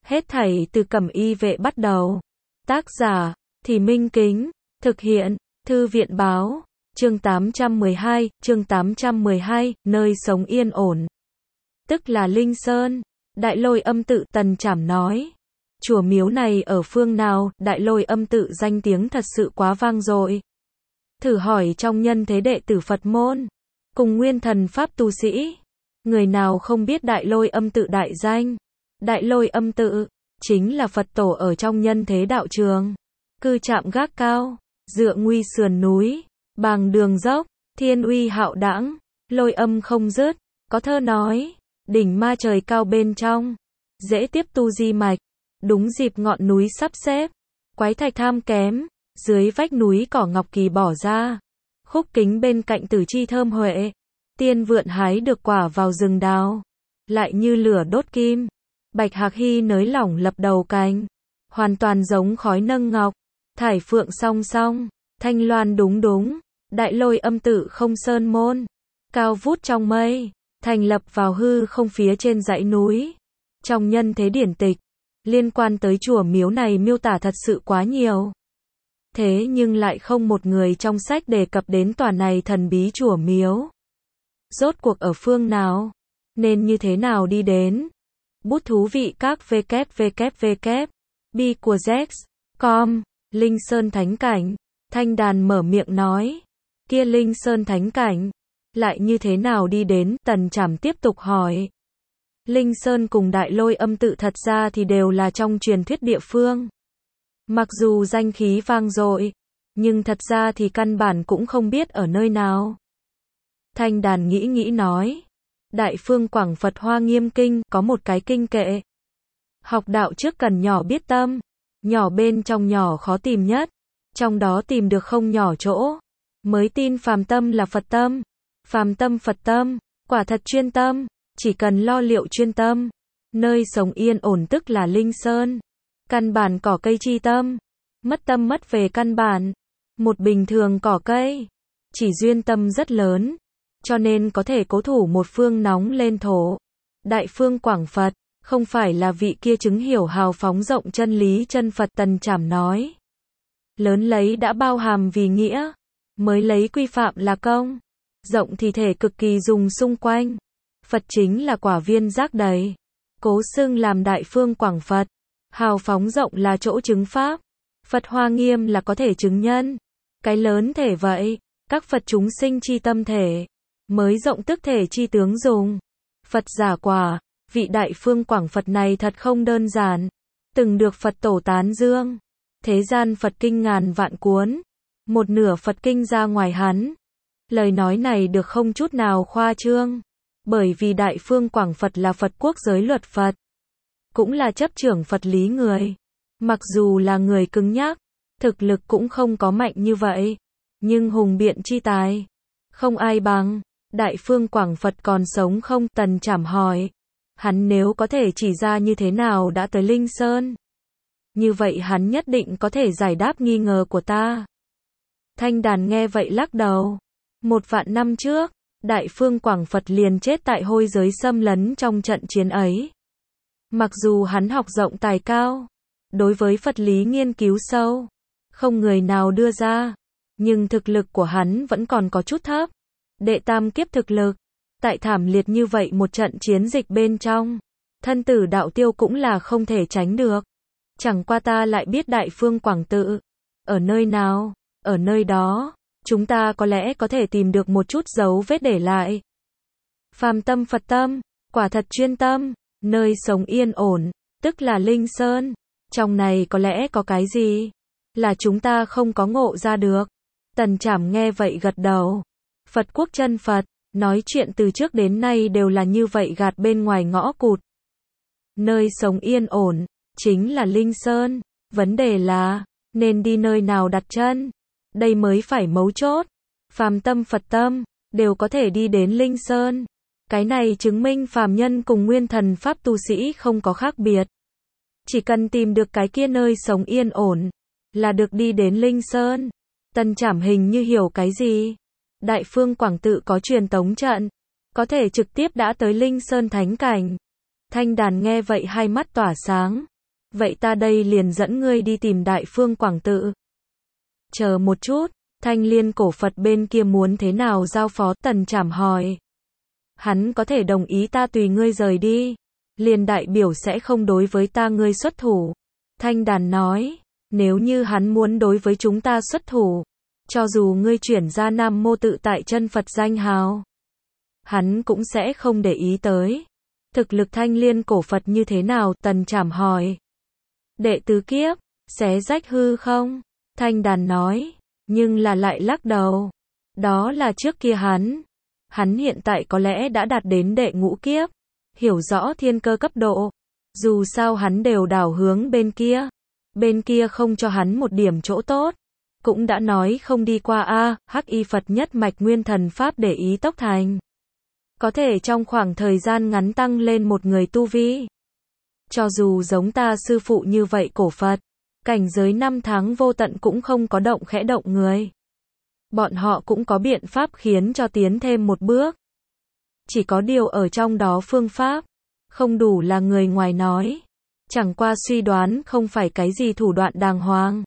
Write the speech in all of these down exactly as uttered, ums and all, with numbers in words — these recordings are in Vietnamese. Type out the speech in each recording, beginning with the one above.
Hết thảy từ Cẩm Y Vệ bắt đầu. Tác giả, Thì Minh Kính. Thực hiện, Thư viện Báo. Chương tám trăm mười hai, chương tám trăm mười hai, nơi sống yên ổn. Tức là Linh Sơn. Đại Lôi Âm Tự, Tần Trảm nói. Chùa miếu này ở phương nào? Đại Lôi Âm Tự danh tiếng thật sự quá vang dội. Thử hỏi trong nhân thế đệ tử Phật môn, cùng nguyên thần pháp tu sĩ, người nào không biết Đại Lôi Âm Tự đại danh? Đại Lôi Âm Tự chính là Phật tổ ở trong nhân thế đạo trường, cư trạm gác cao, dựa nguy sườn núi, bằng đường dốc, thiên uy hạo đãng, lôi âm không dứt. Có thơ nói, đỉnh ma trời cao bên trong, dễ tiếp tu di mạch. Đúng dịp ngọn núi sắp xếp, quái thạch tham kém, dưới vách núi cỏ ngọc kỳ bỏ ra, khúc kính bên cạnh tử chi thơm huệ, tiên vượn hái được quả vào rừng đào, lại như lửa đốt kim, bạch hạc hy nới lỏng lập đầu cánh, hoàn toàn giống khói nâng ngọc, thải phượng song song, thanh loan đúng đúng. Đại Lôi Âm Tự không sơn môn, cao vút trong mây, thành lập vào hư không phía trên dãy núi. Trong nhân thế điển tịch, liên quan tới chùa miếu này miêu tả thật sự quá nhiều. Thế nhưng lại không một người trong sách đề cập đến tòa này thần bí chùa miếu. Rốt cuộc ở phương nào? Nên như thế nào đi đến? Bút thú vị các www. Bi của Z. com. Linh Sơn Thánh Cảnh. Thanh Đàn mở miệng nói. Kia Linh Sơn Thánh Cảnh. Lại như thế nào đi đến? Tần Trảm tiếp tục hỏi. Linh Sơn cùng Đại Lôi Âm Tự thật ra thì đều là trong truyền thuyết địa phương. Mặc dù danh khí vang dội, nhưng thật ra thì căn bản cũng không biết ở nơi nào. Thanh Đàn nghĩ nghĩ nói. Đại Phương Quảng Phật Hoa Nghiêm Kinh có một cái kinh kệ. Học đạo trước cần nhỏ biết tâm. Nhỏ bên trong nhỏ khó tìm nhất. Trong đó tìm được không nhỏ chỗ. Mới tin phàm tâm là Phật tâm. Phàm tâm Phật tâm. Quả thật chuyên tâm. Chỉ cần lo liệu chuyên tâm. Nơi sống yên ổn tức là Linh Sơn. Căn bản cỏ cây chi tâm. Mất tâm mất về căn bản. Một bình thường cỏ cây. Chỉ duyên tâm rất lớn. Cho nên có thể cố thủ một phương nóng lên thổ. Đại Phương Quảng Phật. Không phải là vị kia chứng hiểu hào phóng rộng chân lý chân Phật. Tần Trảm nói. Lớn lấy đã bao hàm vì nghĩa. Mới lấy quy phạm là công. Rộng thì thể cực kỳ dùng xung quanh. Phật chính là quả viên rác đầy. Cố xưng làm Đại Phương Quảng Phật. Hào phóng rộng là chỗ chứng pháp. Phật Hoa Nghiêm là có thể chứng nhân. Cái lớn thể vậy. Các Phật chúng sinh chi tâm thể. Mới rộng tức thể chi tướng dùng. Phật giả quả. Vị Đại Phương Quảng Phật này thật không đơn giản. Từng được Phật tổ tán dương. Thế gian Phật kinh ngàn vạn cuốn. Một nửa Phật kinh ra ngoài hắn. Lời nói này được không chút nào khoa trương. Bởi vì Đại Phương Quảng Phật là Phật quốc giới luật Phật. Cũng là chấp trưởng Phật lý người. Mặc dù là người cứng nhắc, thực lực cũng không có mạnh như vậy. Nhưng hùng biện chi tài. Không ai bằng. Đại Phương Quảng Phật còn sống không? Tần Trảm hỏi. Hắn nếu có thể chỉ ra như thế nào đã tới Linh Sơn. Như vậy hắn nhất định có thể giải đáp nghi ngờ của ta. Thanh Đàn nghe vậy lắc đầu. Một vạn năm trước, Đại Phương Quảng Phật liền chết tại hôi giới xâm lấn trong trận chiến ấy. Mặc dù hắn học rộng tài cao, đối với Phật lý nghiên cứu sâu, không người nào đưa ra, nhưng thực lực của hắn vẫn còn có chút thấp. Đệ tam kiếp thực lực, tại thảm liệt như vậy một trận chiến dịch bên trong, thân tử đạo tiêu cũng là không thể tránh được. Chẳng qua ta lại biết Đại Phương Quảng Tự ở nơi nào, ở nơi đó, chúng ta có lẽ có thể tìm được một chút dấu vết để lại. Phàm tâm Phật tâm, quả thật chuyên tâm, nơi sống yên ổn, tức là Linh Sơn. Trong này có lẽ có cái gì là chúng ta không có ngộ ra được. Tần Trảm nghe vậy gật đầu. Phật quốc chân Phật, nói chuyện từ trước đến nay đều là như vậy gạt bên ngoài ngõ cụt. Nơi sống yên ổn, chính là Linh Sơn. Vấn đề là, nên đi nơi nào đặt chân? Đây mới phải mấu chốt. Phàm tâm Phật tâm, đều có thể đi đến Linh Sơn. Cái này chứng minh phàm nhân cùng nguyên thần pháp tu sĩ không có khác biệt. Chỉ cần tìm được cái kia nơi sống yên ổn, là được đi đến Linh Sơn. Tần Trảm hình như hiểu cái gì. Đại Phương Quảng Tự có truyền tống trận, có thể trực tiếp đã tới Linh Sơn Thánh Cảnh. Thanh Đàn nghe vậy hai mắt tỏa sáng. vậy ta đây liền dẫn ngươi đi tìm Đại Phương Quảng Tự. Chờ một chút, Thanh Liên cổ Phật bên kia muốn thế nào giao phó? Tần Trảm hỏi. Hắn có thể đồng ý ta tùy ngươi rời đi, liền đại biểu sẽ không đối với ta ngươi xuất thủ. Thanh Đàn nói, nếu như hắn muốn đối với chúng ta xuất thủ, cho dù ngươi chuyển ra Nam Mô Tự Tại Chân Phật danh hào, hắn cũng sẽ không để ý tới. Thực lực Thanh Liên cổ Phật như thế nào? Tần Trảm hỏi. Đệ tứ kiếp, xé rách hư không? Thanh Đàn nói, nhưng là lại lắc đầu. Đó là trước kia hắn. Hắn hiện tại có lẽ đã đạt đến đệ ngũ kiếp, hiểu rõ thiên cơ cấp độ. Dù sao hắn đều đảo hướng bên kia. Bên kia không cho hắn một điểm chỗ tốt. Cũng đã nói không đi qua a, Hắc Y Phật nhất mạch nguyên thần pháp để ý tốc thành. Có thể trong khoảng thời gian ngắn tăng lên một người tu vi. Cho dù giống ta sư phụ như vậy cổ Phật, cảnh giới năm tháng vô tận cũng không có động khẽ động người. Bọn họ cũng có biện pháp khiến cho tiến thêm một bước. Chỉ có điều ở trong đó phương pháp, không đủ là người ngoài nói. Chẳng qua suy đoán không phải cái gì thủ đoạn đàng hoàng.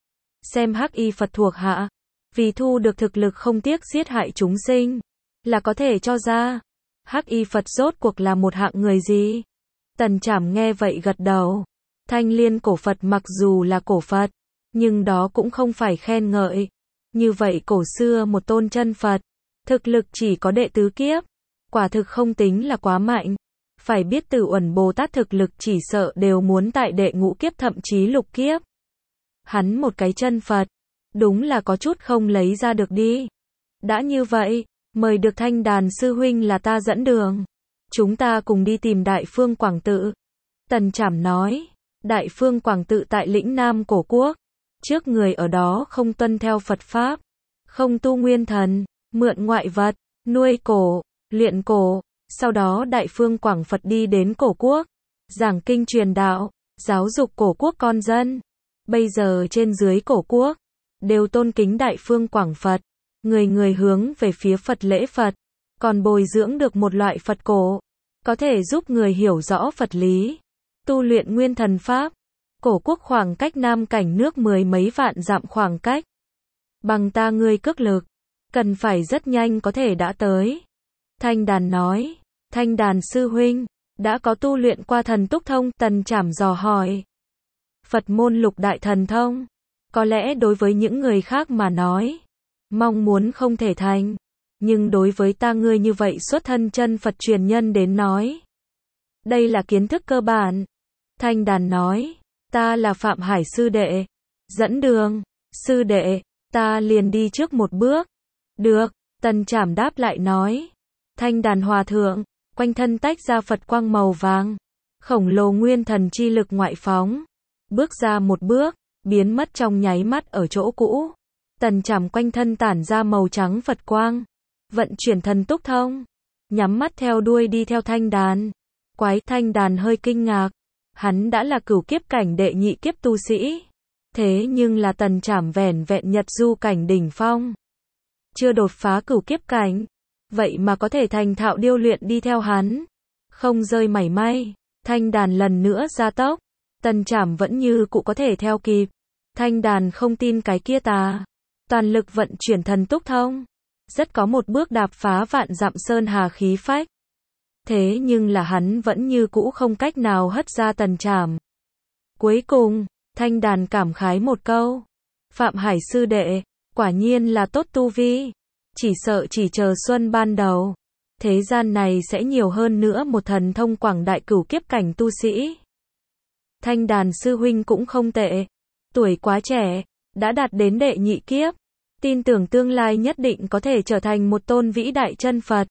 Xem Hắc Y Phật thuộc hạ, vì thu được thực lực không tiếc giết hại chúng sinh, là có thể cho ra. Hắc Y Phật rốt cuộc là một hạng người gì? Tần Trảm nghe vậy gật đầu. Thanh Liên cổ Phật mặc dù là cổ Phật, nhưng đó cũng không phải khen ngợi. Như vậy cổ xưa một tôn chân Phật, thực lực chỉ có đệ tứ kiếp, quả thực không tính là quá mạnh. Phải biết Tử Uẩn Bồ Tát thực lực chỉ sợ đều muốn tại đệ ngũ kiếp thậm chí lục kiếp. Hắn một cái chân Phật, đúng là có chút không lấy ra được đi. Đã như vậy, mời được Thanh Đàn sư huynh là ta dẫn đường. Chúng ta cùng đi tìm Đại Phương Quảng Tự. Tần Trảm nói, Đại Phương Quảng Tự tại lĩnh Nam Cổ Quốc. Trước người ở đó không tuân theo Phật Pháp, không tu nguyên thần, mượn ngoại vật, nuôi cổ, luyện cổ. Sau đó Đại Phương Quảng Phật đi đến Cổ Quốc, giảng kinh truyền đạo, giáo dục Cổ Quốc con dân. Bây giờ trên dưới Cổ Quốc, đều tôn kính Đại Phương Quảng Phật. Người người hướng về phía Phật lễ Phật, còn bồi dưỡng được một loại Phật cổ, có thể giúp người hiểu rõ Phật lý, tu luyện nguyên thần Pháp. Cổ Quốc khoảng cách Nam cảnh nước mười mấy vạn dặm khoảng cách. Bằng ta ngươi cước lực, cần phải rất nhanh có thể đã tới. Thanh Đàn nói, Thanh Đàn sư huynh, đã có tu luyện qua thần túc thông? Tần Trảm dò hỏi. Phật môn lục đại thần thông, có lẽ đối với những người khác mà nói, mong muốn không thể thành. Nhưng đối với ta ngươi như vậy xuất thân chân Phật truyền nhân đến nói, đây là kiến thức cơ bản. Thanh Đàn nói, ta là Phạm Hải sư đệ, dẫn đường. Sư đệ, ta liền đi trước một bước. Được, Tần Trảm đáp lại nói. Thanh Đàn hòa thượng, quanh thân tách ra Phật quang màu vàng, khổng lồ nguyên thần chi lực ngoại phóng. Bước ra một bước, biến mất trong nháy mắt ở chỗ cũ. Tần Trảm quanh thân tản ra màu trắng Phật quang, vận chuyển thần túc thông, nhắm mắt theo đuôi đi theo Thanh Đàn. Quái, Thanh Đàn hơi kinh ngạc, hắn đã là cửu kiếp cảnh đệ nhị kiếp tu sĩ, thế nhưng là Tần Trảm vẻn vẹn nhật du cảnh đỉnh phong, chưa đột phá cửu kiếp cảnh, vậy mà có thể thành thạo điêu luyện đi theo hắn, không rơi mảy may. Thanh Đàn lần nữa gia tốc, Tần Trảm vẫn như cũ có thể theo kịp. Thanh Đàn không tin cái kia tà, toàn lực vận chuyển thần túc thông, rất có một bước đạp phá vạn dặm sơn hà khí phách. Thế nhưng là hắn vẫn như cũ không cách nào hất ra Tần Trảm. Cuối cùng, Thanh Đàn cảm khái một câu, Phạm Hải sư đệ, quả nhiên là tốt tu vi, chỉ sợ chỉ chờ xuân ban đầu, thế gian này sẽ nhiều hơn nữa một thần thông quảng đại cửu kiếp cảnh tu sĩ. Thanh Đàn sư huynh cũng không tệ, tuổi quá trẻ, đã đạt đến đệ nhị kiếp, tin tưởng tương lai nhất định có thể trở thành một tôn vĩ đại chân Phật.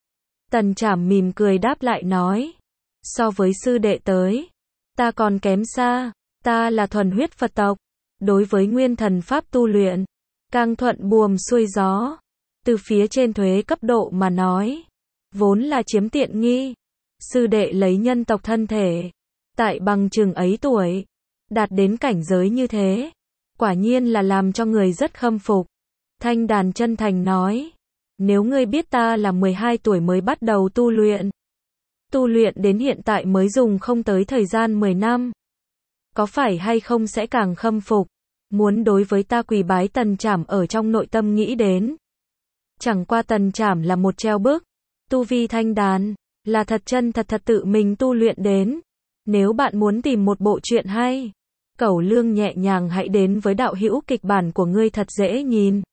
Tần Trảm mỉm cười đáp lại nói, so với sư đệ tới, ta còn kém xa, ta là thuần huyết Phật tộc, đối với nguyên thần Pháp tu luyện, càng thuận buồm xuôi gió, từ phía trên thuế cấp độ mà nói, vốn là chiếm tiện nghi. Sư đệ lấy nhân tộc thân thể, tại bằng chừng ấy tuổi, đạt đến cảnh giới như thế, quả nhiên là làm cho người rất khâm phục. Thanh Đàn chân thành nói, nếu ngươi biết ta là mười hai tuổi mới bắt đầu tu luyện, tu luyện đến hiện tại mới dùng không tới thời gian mười năm. có phải hay không sẽ càng khâm phục, muốn đối với ta quỳ bái Tần Trảm ở trong nội tâm nghĩ đến. Chẳng qua Tần Trảm là một treo bức, tu vi thanh đàn, là thật chân thật thật tự mình tu luyện đến. Nếu bạn muốn tìm một bộ truyện hay, Cẩu Lương nhẹ nhàng hãy đến với đạo hữu kịch bản của ngươi thật dễ nhìn.